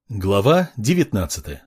Глава 19.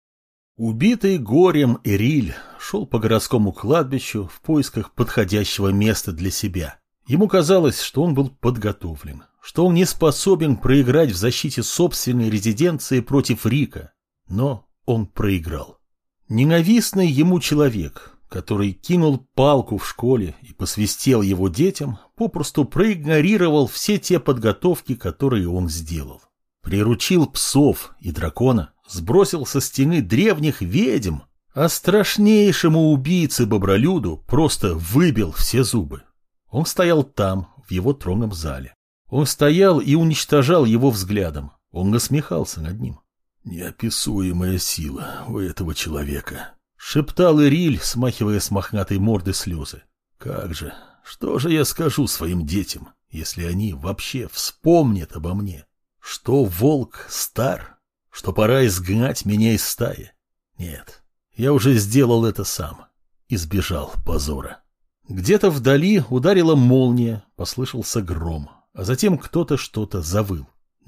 Убитый горем Эриль шел по городскому кладбищу в поисках подходящего места для себя. Ему казалось, что он был подготовлен, что он не способен проиграть в защите собственной резиденции против Рика. Но он проиграл. Ненавистный ему человек, который кинул палку в школе и посвистел его детям, попросту проигнорировал все те подготовки, которые он сделал. Приручил псов и дракона, сбросил со стены древних ведьм, а страшнейшему убийце-бобролюду просто выбил все зубы. Он стоял там, в его тронном зале. Он стоял и уничтожал его взглядом. Он насмехался над ним. «Неописуемая сила у этого человека», — шептал Эриль, смахивая с мохнатой морды слезы. «Как же, что же я скажу своим детям, если они вообще вспомнят обо мне? Что волк стар? Что пора изгнать меня из стаи? Нет, я уже сделал это сам. Избежал позора». Где-то вдали ударила молния, послышался гром, а затем кто-то что-то завыл.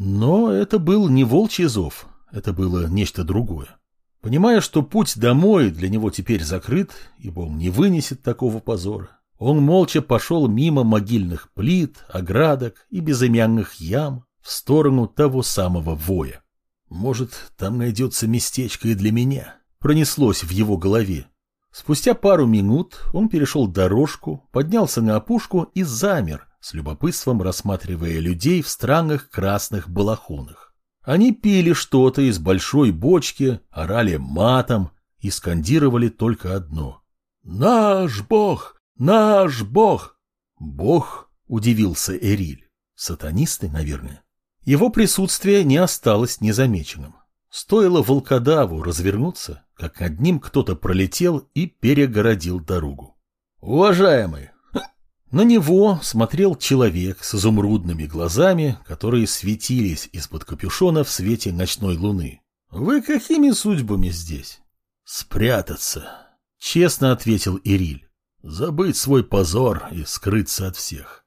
Но это был не волчий зов, это было нечто другое. Понимая, что путь домой для него теперь закрыт, ибо он не вынесет такого позора, он молча пошел мимо могильных плит, оградок и безымянных ям, в сторону того самого воя. «Может, там найдется местечко и для меня», — пронеслось в его голове. Спустя пару минут он перешел дорожку, поднялся на опушку и замер, с любопытством рассматривая людей в странных красных балахонах. Они пили что-то из большой бочки, орали матом и скандировали только одно: «Наш Бог! Наш Бог!» «Бог?» — удивился Эриль. «Сатанисты, наверное». Его присутствие не осталось незамеченным. Стоило волкодаву развернуться, как над ним кто-то пролетел и перегородил дорогу. «Уважаемый!» На него смотрел человек с изумрудными глазами, которые светились из-под капюшона в свете ночной луны. «Вы какими судьбами здесь?» «Спрятаться», — честно ответил Эриль. «Забыть свой позор и скрыться от всех.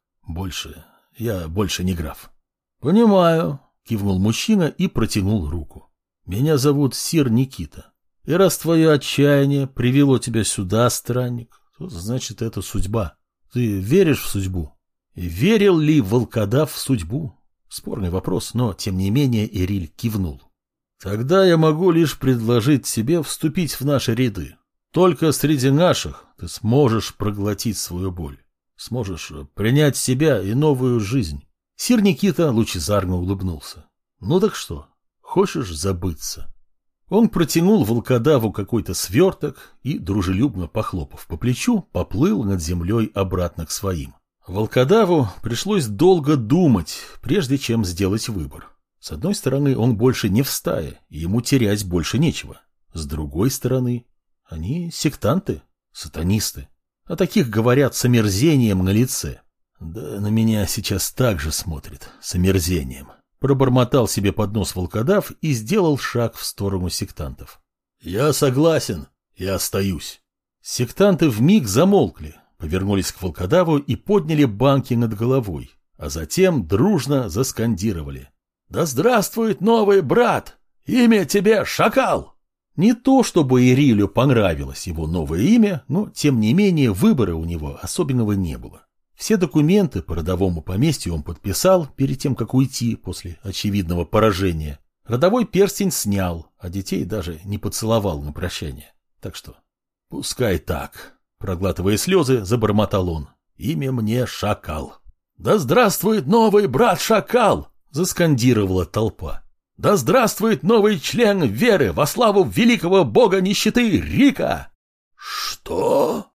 Я больше не граф». «Понимаю», — кивнул мужчина и протянул руку. «Меня зовут Сир Никита. И раз твое отчаяние привело тебя сюда, странник, то значит это судьба. Ты веришь в судьбу?» И верил ли волкодав в судьбу? Спорный вопрос, но тем не менее Эриль кивнул. «Тогда я могу лишь предложить тебе вступить в наши ряды. Только среди наших ты сможешь проглотить свою боль. Сможешь принять себя и новую жизнь». Сир Никита лучезарно улыбнулся. «Ну так что, хочешь забыться?» Он протянул волкодаву какой-то сверток и, дружелюбно похлопав по плечу, поплыл над землей обратно к своим. Волкодаву пришлось долго думать, прежде чем сделать выбор. С одной стороны, он больше не в стае, и ему терять больше нечего. С другой стороны, они сектанты, сатанисты. О таких говорят с омерзением на лице. «Да на меня сейчас так же смотрит, с омерзением», — пробормотал себе под нос волкодав и сделал шаг в сторону сектантов. «Я согласен, я остаюсь». Сектанты вмиг замолкли, повернулись к волкодаву и подняли банки над головой, а затем дружно заскандировали: «Да здравствует новый брат! Имя тебе Шакал!» Не то чтобы Эрилю понравилось его новое имя, но тем не менее выбора у него особенного не было. Все документы по родовому поместью он подписал перед тем, как уйти после очевидного поражения. Родовой перстень снял, а детей даже не поцеловал на прощание. Так что, пускай так, проглатывая слезы, забормотал он. «Имя мне Шакал». «Да здравствует новый брат Шакал!» — заскандировала толпа. «Да здравствует новый член веры во славу великого бога нищеты Рика!» «Что?»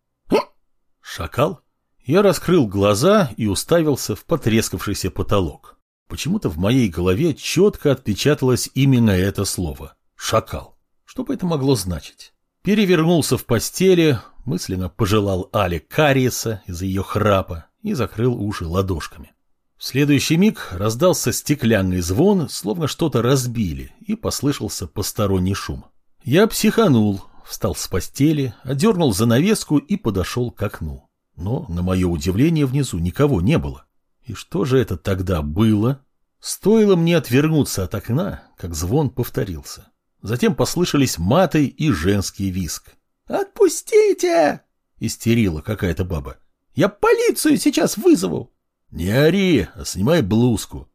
«Шакал?» Я раскрыл глаза и уставился в потрескавшийся потолок. Почему-то в моей голове четко отпечаталось именно это слово — «шакал». Что бы это могло значить? Перевернулся в постели, мысленно пожелал Але кариеса из-за ее храпа и закрыл уши ладошками. В следующий миг раздался стеклянный звон, словно что-то разбили, и послышался посторонний шум. Я психанул, встал с постели, одернул занавеску и подошел к окну. Но, на мое удивление, внизу никого не было. И что же это тогда было? Стоило мне отвернуться от окна, как звон повторился. Затем послышались маты и женский визг. «Отпустите!» — истерила какая-то баба. «Я полицию сейчас вызову!» «Не ори, а снимай блузку!»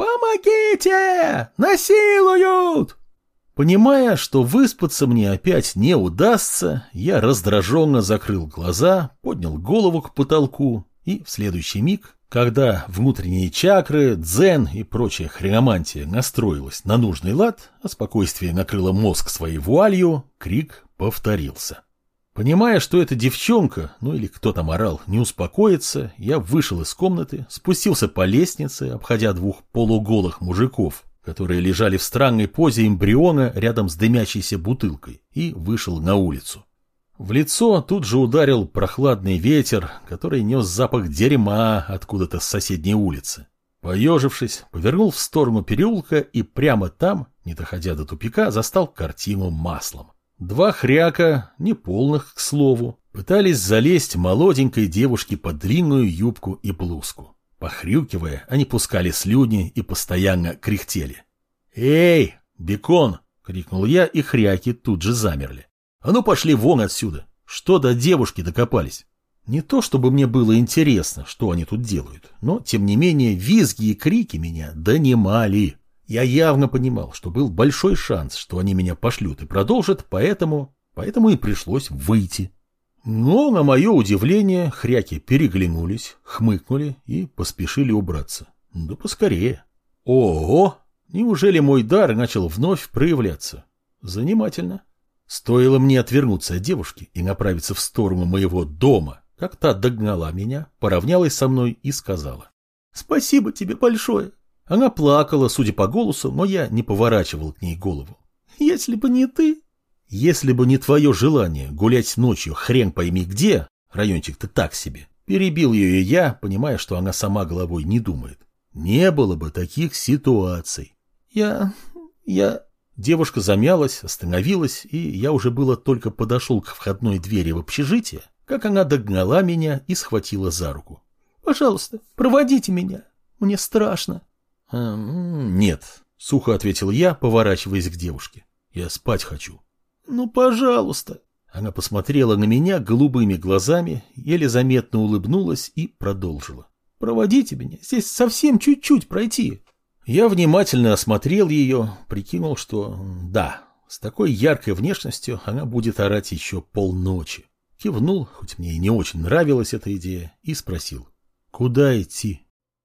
«Помогите! Насилуют!» Понимая, что выспаться мне опять не удастся, я раздраженно закрыл глаза, поднял голову к потолку и в следующий миг, когда внутренние чакры, дзен и прочая хреномантия настроилась на нужный лад, а спокойствие накрыло мозг своей вуалью, крик повторился. Понимая, что эта девчонка, ну или кто там орал, не успокоится, я вышел из комнаты, спустился по лестнице, обходя двух полуголых мужиков, которые лежали в странной позе эмбриона рядом с дымящейся бутылкой, и вышел на улицу. В лицо тут же ударил прохладный ветер, который нес запах дерьма откуда-то с соседней улицы. Поежившись, повернул в сторону переулка и прямо там, не доходя до тупика, застал картину маслом. Два хряка, неполных, к слову, пытались залезть молоденькой девушке под длинную юбку и блузку. Похрюкивая, они пускали слюни и постоянно кряхтели. «Эй, бекон!» — крикнул я, и хряки тут же замерли. «А ну пошли вон отсюда! Что до девушки докопались?» Не то чтобы мне было интересно, что они тут делают, но, тем не менее, визги и крики меня донимали. Я явно понимал, что был большой шанс, что они меня пошлют и продолжат, поэтому и пришлось выйти. Но, на мое удивление, хряки переглянулись, хмыкнули и поспешили убраться. Да поскорее. Ого! Неужели мой дар начал вновь проявляться? Занимательно. Стоило мне отвернуться от девушки и направиться в сторону моего дома, как та догнала меня, поравнялась со мной и сказала: «Спасибо тебе большое». Она плакала, судя по голосу, но я не поворачивал к ней голову. «Если бы не ты...» «Если бы не твое желание гулять ночью хрен пойми где, райончик-то так себе», перебил ее я, понимая, что она сама головой не думает. «Не было бы таких ситуаций». Я... Девушка замялась, остановилась, и я уже было только подошел к входной двери в общежитие, как она догнала меня и схватила за руку. «Пожалуйста, проводите меня. Мне страшно». «Нет», — сухо ответил я, поворачиваясь к девушке. «Я спать хочу». «Ну, пожалуйста». Она посмотрела на меня голубыми глазами, еле заметно улыбнулась и продолжила. «Проводите меня, здесь совсем чуть-чуть пройти». Я внимательно осмотрел ее, прикинул, что да, с такой яркой внешностью она будет орать еще полночи. Кивнул, хоть мне и не очень нравилась эта идея, и спросил: «Куда идти?»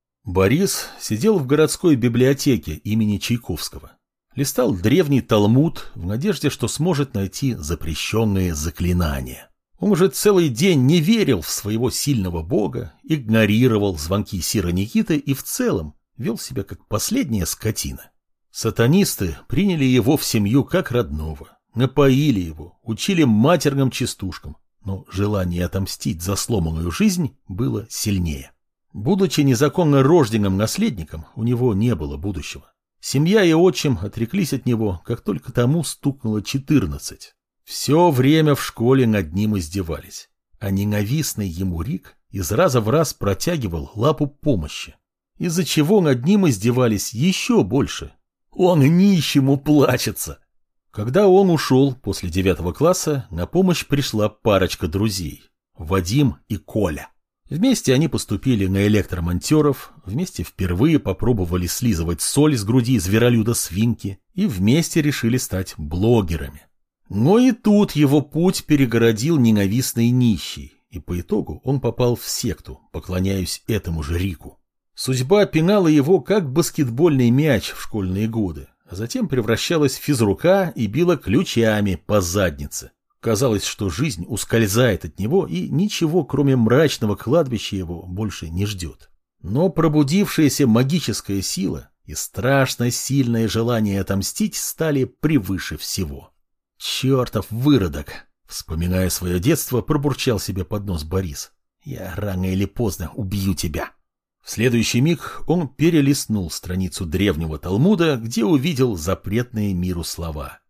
Борис сидел в городской библиотеке имени Чайковского. Листал древний Талмуд в надежде, что сможет найти запрещенные заклинания. Он уже целый день не верил в своего сильного бога, игнорировал звонки Сира Никиты и в целом вел себя как последняя скотина. Сатанисты приняли его в семью как родного, напоили его, учили матерным частушкам, но желание отомстить за сломанную жизнь было сильнее. Будучи незаконно рожденным наследником, у него не было будущего. Семья и отчим отреклись от него, как только тому стукнуло 14. Все время в школе над ним издевались, а ненавистный ему Рик из раза в раз протягивал лапу помощи, из-за чего над ним издевались еще больше. Он нищему плачется. Когда он ушел после 9 класса, на помощь пришла парочка друзей – Вадим и Коля. Вместе они поступили на электромонтеров, вместе впервые попробовали слизывать соль с груди зверолюда-свинки и вместе решили стать блогерами. Но и тут его путь перегородил ненавистный нищий, и по итогу он попал в секту, поклоняясь этому же Рику. Судьба пинала его, как баскетбольный мяч в школьные годы, а затем превращалась в физрука и била ключами по заднице. Казалось, что жизнь ускользает от него, и ничего, кроме мрачного кладбища, его больше не ждет. Но пробудившаяся магическая сила и страшно сильное желание отомстить стали превыше всего. «Чертов выродок!» — вспоминая свое детство, пробурчал себе под нос Борис. «Я рано или поздно убью тебя». В следующий миг он перелистнул страницу древнего Талмуда, где увидел запретные миру слова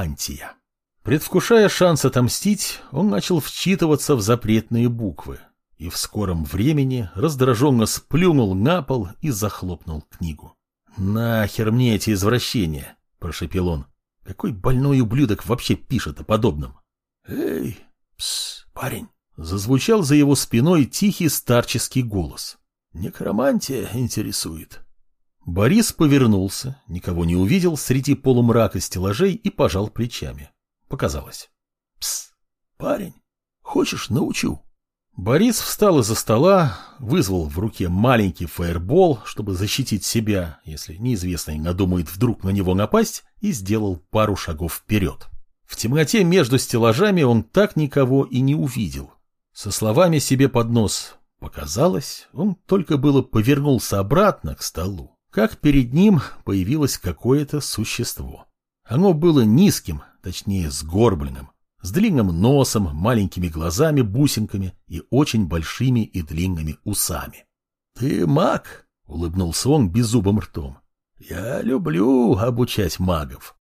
«Некромантия». Предвкушая шанс отомстить, он начал вчитываться в запретные буквы. и в скором времени раздраженно сплюнул на пол и захлопнул книгу. «Нахер мне эти извращения!» – прошепел он. «Какой больной ублюдок вообще пишет о подобном?» «Эй, пс, парень!» – зазвучал за его спиной тихий старческий голос. «Некромантия интересует». Борис повернулся, никого не увидел среди полумрака стеллажей и пожал плечами. Показалось. «Пс, парень, хочешь, научу?» Борис встал из-за стола, вызвал в руке маленький фаербол, чтобы защитить себя, если неизвестный надумает вдруг на него напасть, и сделал пару шагов вперед. В темноте между стеллажами он так никого и не увидел. Со словами себе под нос «показалось», он только было повернулся обратно к столу, как перед ним появилось какое-то существо. Оно было низким, точнее сгорбленным, с длинным носом, маленькими глазами-бусинками и очень большими и длинными усами. «Ты маг?» — улыбнулся он беззубым ртом. «Я люблю обучать магов».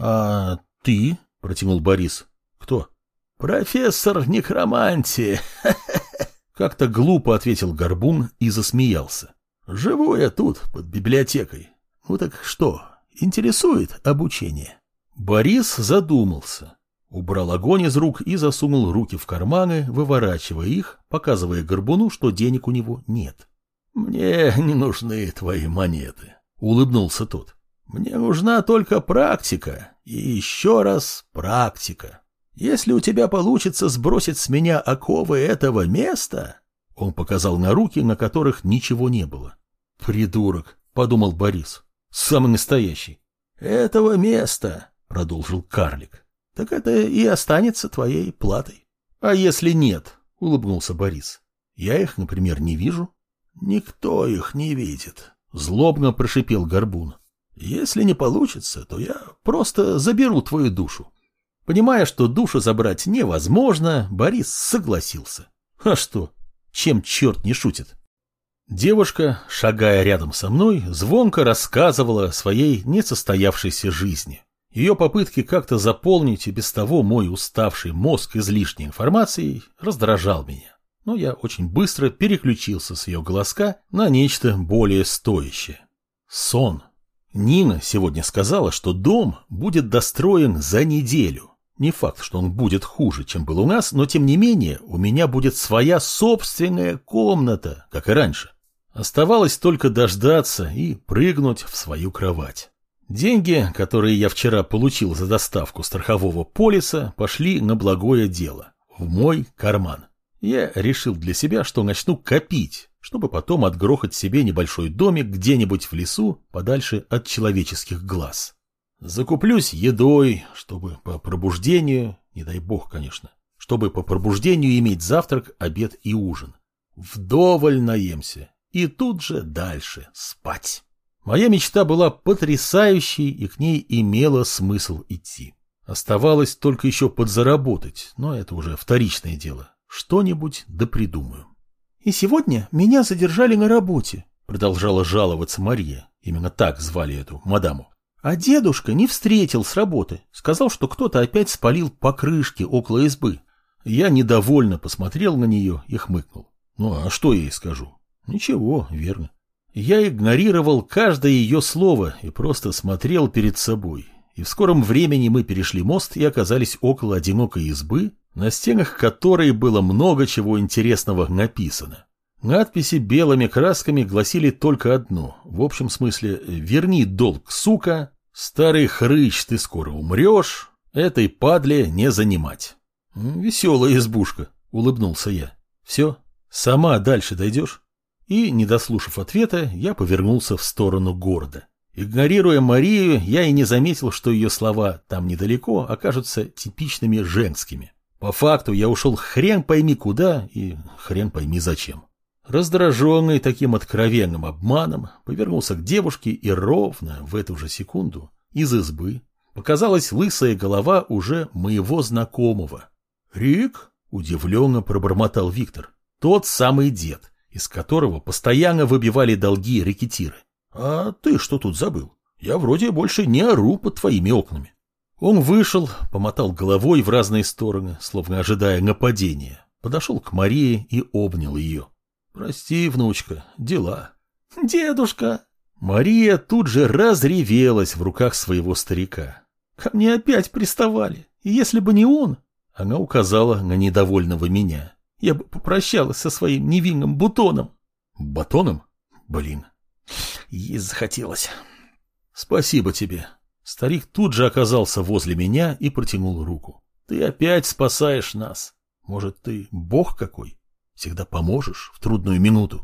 «А ты?» — протянул Борис. «Кто?» «Профессор некромантии». Как-то глупо ответил Горбун и засмеялся. «Живу я тут, под библиотекой. Ну так что, интересует обучение?» Борис задумался. Убрал огонь из рук и засунул руки в карманы, выворачивая их, показывая Горбуну, что денег у него нет. «Мне не нужны твои монеты», — улыбнулся тот. «Мне нужна только практика, и еще раз практика. Если у тебя получится сбросить с меня оковы этого места...» Он показал на руки, на которых ничего не было. «Придурок», — подумал Борис, — «самый настоящий». «Этого места», — продолжил карлик, — «так это и останется твоей платой». «А если нет?» — улыбнулся Борис. «Я их, например, не вижу». «Никто их не видит», — злобно прошипел Горбун. «Если не получится, то я просто заберу твою душу». Понимая, что душу забрать невозможно, Борис согласился. А что? Чем черт не шутит? Девушка, шагая рядом со мной, звонко рассказывала о своей несостоявшейся жизни. Ее попытки как-то заполнить и без того мой уставший мозг излишней информацией раздражал меня. Но я очень быстро переключился с ее голоска на нечто более стоящее. Сон. Нина сегодня сказала, что дом будет достроен за неделю. Не факт, что он будет хуже, чем был у нас, но тем не менее у меня будет своя собственная комната, как и раньше. Оставалось только дождаться и прыгнуть в свою кровать. Деньги, которые я вчера получил за доставку страхового полиса, пошли на благое дело, в мой карман. Я решил для себя, что начну копить, чтобы потом отгрохать себе небольшой домик где-нибудь в лесу, подальше от человеческих глаз. Закуплюсь едой, чтобы по пробуждению, не дай бог, конечно, чтобы по пробуждению иметь завтрак, обед и ужин. Вдоволь наемся и тут же дальше спать. Моя мечта была потрясающей, и к ней имело смысл идти. Оставалось только еще подзаработать, но это уже вторичное дело. Что-нибудь допридумаю. «И сегодня меня задержали на работе», — продолжала жаловаться Мария. Именно так звали эту мадаму. «А дедушка не встретил с работы. Сказал, что кто-то опять спалил покрышки около избы». Я недовольно посмотрел на нее и хмыкнул. Ну а что я ей скажу? Ничего, верно. Я игнорировал каждое ее слово и просто смотрел перед собой. И в скором времени мы перешли мост и оказались около одинокой избы, на стенах которой было много чего интересного написано. Надписи белыми красками гласили только одно, в общем смысле «Верни долг, сука», «Старый хрыч, ты скоро умрешь», «Этой падле не занимать». «Веселая избушка», — улыбнулся я. «Все, сама дальше дойдешь?» И, не дослушав ответа, я повернулся в сторону города. Игнорируя Марию, я и не заметил, что ее слова «там недалеко» окажутся типичными женскими. По факту я ушел хрен пойми куда и хрен пойми зачем. Раздраженный таким откровенным обманом, повернулся к девушке, и ровно в эту же секунду из избы показалась лысая голова уже моего знакомого. «Рик?» – удивленно пробормотал Виктор. Тот самый дед, из которого постоянно выбивали долги рекетиры. «А ты что тут забыл? Я вроде больше не ору под твоими окнами». Он вышел, помотал головой в разные стороны, словно ожидая нападения. Подошел к Марии и обнял ее. «Прости, внучка, дела». «Дедушка!» Мария тут же разревелась в руках своего старика. «Ко мне опять приставали, и если бы не он...» Она указала на недовольного меня. «Я бы попрощалась со своим невинным Бутоном». «Батоном? Блин, есть захотелось». «Спасибо тебе». Старик тут же оказался возле меня и протянул руку. «Ты опять спасаешь нас. Может, ты бог какой? Всегда поможешь в трудную минуту».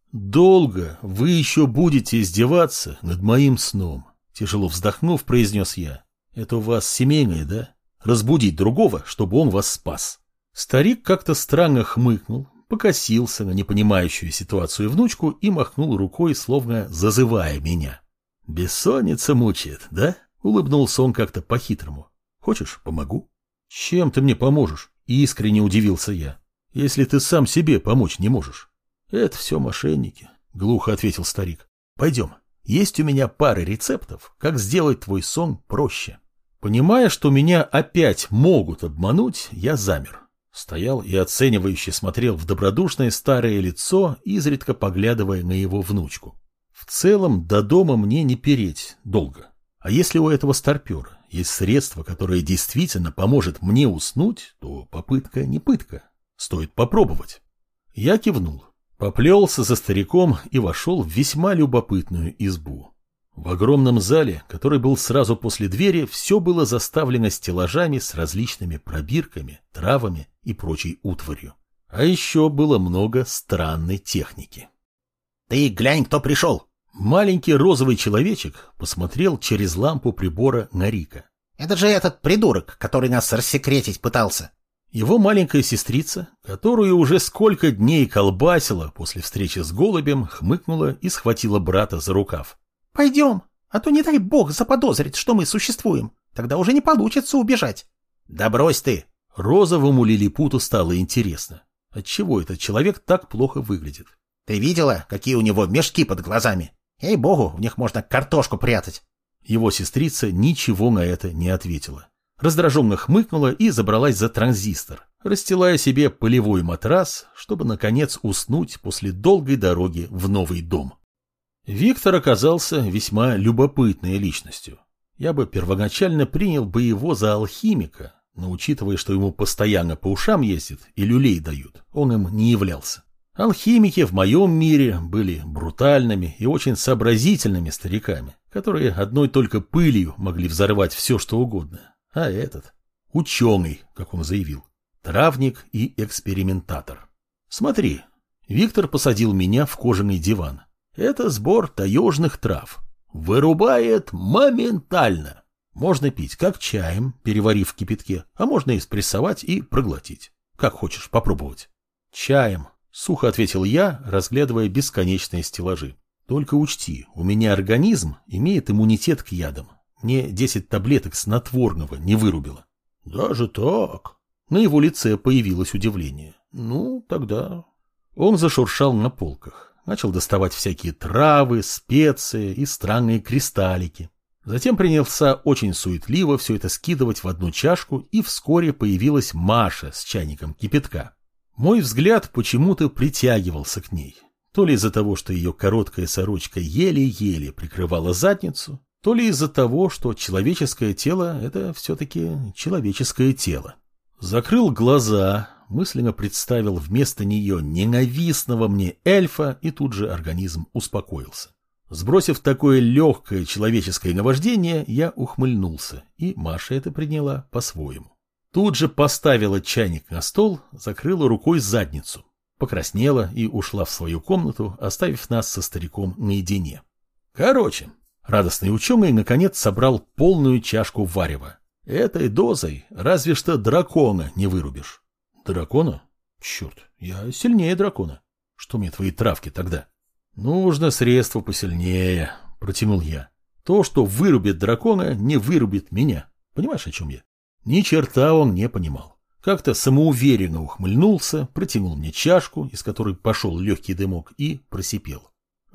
«Долго вы еще будете издеваться над моим сном?» Тяжело вздохнув, произнес я. «Это у вас семейное, да? Разбудить другого, чтобы он вас спас». Старик как-то странно хмыкнул, покосился на непонимающую ситуацию внучку и махнул рукой, словно зазывая меня. «Бессонница мучает, да?» — улыбнулся он как-то по-хитрому. «Хочешь, помогу?» «Чем ты мне поможешь?» — искренне удивился я. «Если ты сам себе помочь не можешь». «Это все мошенники», — глухо ответил старик. «Пойдем. Есть у меня пара рецептов, как сделать твой сон проще». Понимая, что меня опять могут обмануть, я замер. Стоял и оценивающе смотрел в добродушное старое лицо, изредка поглядывая на его внучку. В целом, до дома мне не переть долго. А если у этого старпера есть средство, которое действительно поможет мне уснуть, то попытка не пытка. Стоит попробовать. Я кивнул. Поплелся за стариком и вошел в весьма любопытную избу. В огромном зале, который был сразу после двери, все было заставлено стеллажами с различными пробирками, травами и прочей утварью. А еще было много странной техники. «Ты глянь, кто пришел!» Маленький розовый человечек посмотрел через лампу прибора на Рика. «Это же этот придурок, который нас рассекретить пытался!» Его маленькая сестрица, которую уже сколько дней колбасила после встречи с голубем, хмыкнула и схватила брата за рукав. «Пойдем, а то не дай бог заподозрит, что мы существуем. Тогда уже не получится убежать». «Да брось ты!» Розовому лилипуту стало интересно. Отчего этот человек так плохо выглядит? «Ты видела, какие у него мешки под глазами? Ей-богу, в них можно картошку прятать». Его сестрица ничего на это не ответила. Раздраженно хмыкнула и забралась за транзистор, расстилая себе полевой матрас, чтобы, наконец, уснуть после долгой дороги в новый дом. Виктор оказался весьма любопытной личностью. Я бы первоначально принял бы его за алхимика, но, учитывая, что ему постоянно по ушам ездят и люлей дают, он им не являлся. Алхимики в моем мире были брутальными и очень сообразительными стариками, которые одной только пылью могли взорвать все, что угодно. А этот – ученый, как он заявил, травник и экспериментатор. Смотри, Виктор посадил меня в кожаный диван. Это сбор таежных трав. Вырубает моментально. Можно пить как чаем, переварив в кипятке, а можно и спрессовать и проглотить. Как хочешь попробовать. Чаем, сухо ответил я, разглядывая бесконечные стеллажи. Только учти, у меня организм имеет иммунитет к ядам. Мне 10 таблеток снотворного не вырубило. Даже так? На его лице появилось удивление. Ну, тогда... Он зашуршал на полках. Начал доставать всякие травы, специи и странные кристаллики. Затем принялся очень суетливо все это скидывать в одну чашку, и вскоре появилась Маша с чайником кипятка. Мой взгляд почему-то притягивался к ней. То ли из-за того, что ее короткая сорочка еле-еле прикрывала задницу, то ли из-за того, что человеческое тело – это все-таки человеческое тело. Закрыл глаза, мысленно представил вместо нее ненавистного мне эльфа, и тут же организм успокоился. Сбросив такое легкое человеческое наваждение, я ухмыльнулся, и Маша это приняла по-своему. Тут же поставила чайник на стол, закрыла рукой задницу, покраснела и ушла в свою комнату, оставив нас со стариком наедине. Короче, радостный ученый наконец собрал полную чашку варева. Этой дозой разве что дракона не вырубишь. Дракона? Черт, я сильнее дракона. Что мне твои травки тогда? Нужно средство посильнее, протянул я. То, что вырубит дракона, не вырубит меня. Понимаешь, о чем я? Ни черта он не понимал. Как-то самоуверенно ухмыльнулся, протянул мне чашку, из которой пошел легкий дымок, и просипел.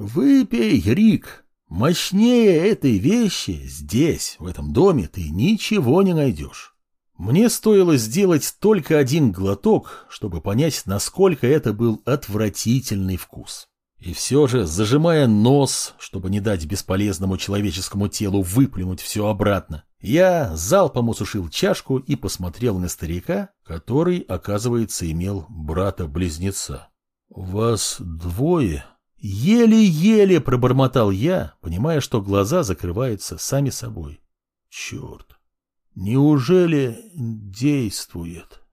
Выпей, Рик. Мощнее этой вещи здесь, в этом доме, ты ничего не найдешь. Мне стоило сделать только один глоток, чтобы понять, насколько это был отвратительный вкус. И все же, зажимая нос, чтобы не дать бесполезному человеческому телу выплюнуть все обратно, я залпом осушил чашку и посмотрел на старика, который, оказывается, имел брата-близнеца. «Вас двое?» Еле-еле пробормотал я, понимая, что глаза закрываются сами собой. «Черт! Неужели действует?»